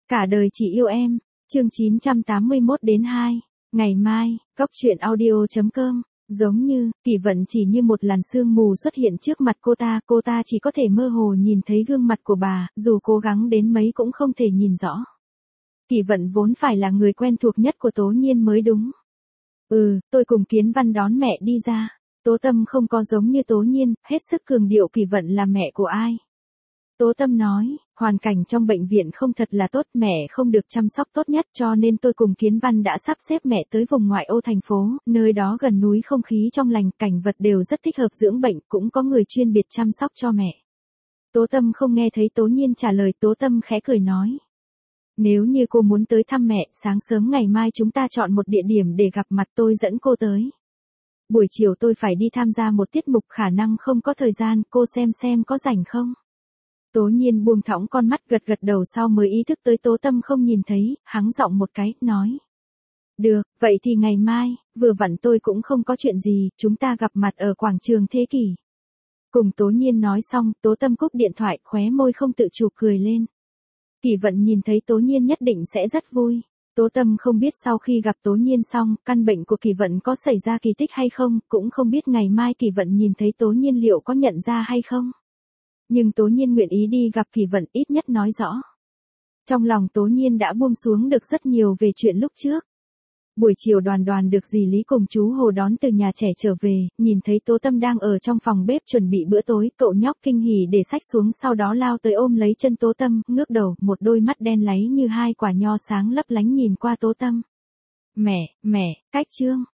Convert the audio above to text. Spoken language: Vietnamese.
Cả đời chỉ yêu em, chương 981-2, ngày mai, Cóc truyện audio.com. Giống như, Kỷ Vận chỉ như một làn sương mù xuất hiện trước mặt cô ta chỉ có thể mơ hồ nhìn thấy gương mặt của bà, dù cố gắng đến mấy cũng không thể nhìn rõ. Kỷ Vận vốn phải là người quen thuộc nhất của Tố Nhiên mới đúng. Tôi cùng Kiến Văn đón mẹ đi ra. Tố Tâm không có giống như Tố Nhiên, hết sức cường điệu Kỷ Vận là mẹ của ai. Tố Tâm nói, hoàn cảnh trong bệnh viện không thật là tốt, mẹ không được chăm sóc tốt nhất, cho nên tôi cùng Kiến Văn đã sắp xếp mẹ tới vùng ngoại ô thành phố, nơi đó gần núi, không khí trong lành, cảnh vật đều rất thích hợp dưỡng bệnh, cũng có người chuyên biệt chăm sóc cho mẹ. Tố Tâm không nghe thấy Tố Nhiên trả lời, Tố Tâm khẽ cười nói. Nếu như cô muốn tới thăm mẹ, sáng sớm ngày mai chúng ta chọn một địa điểm để gặp mặt, tôi dẫn cô tới. Buổi chiều tôi phải đi tham gia một tiết mục, khả năng không có thời gian, cô xem có rảnh không? Tố Nhiên buông thõng con mắt, gật đầu, sau mới ý thức tới Tố Tâm không nhìn thấy, hắng giọng một cái, nói. Được, vậy thì ngày mai, vừa vặn tôi cũng không có chuyện gì, chúng ta gặp mặt ở quảng trường Thế Kỷ. Cùng Tố Nhiên nói xong, Tố Tâm cúp điện thoại, khóe môi không tự chủ cười lên. Kỷ Vận nhìn thấy Tố Nhiên nhất định sẽ rất vui. Tố Tâm không biết sau khi gặp Tố Nhiên xong, căn bệnh của Kỷ Vận có xảy ra kỳ tích hay không, cũng không biết ngày mai Kỷ Vận nhìn thấy Tố Nhiên liệu có nhận ra hay không. Nhưng Tố Nhiên nguyện ý đi gặp Kỷ Vận, ít nhất nói rõ. Trong lòng Tố Nhiên đã buông xuống được rất nhiều về chuyện lúc trước. Buổi chiều Đoàn được dì Lý cùng chú Hồ đón từ nhà trẻ trở về, nhìn thấy Tố Tâm đang ở trong phòng bếp chuẩn bị bữa tối, cậu nhóc kinh hỉ để xách xuống, sau đó lao tới ôm lấy chân Tố Tâm, ngước đầu, một đôi mắt đen láy như hai quả nho sáng lấp lánh nhìn qua Tố Tâm. Mẹ, cách chương.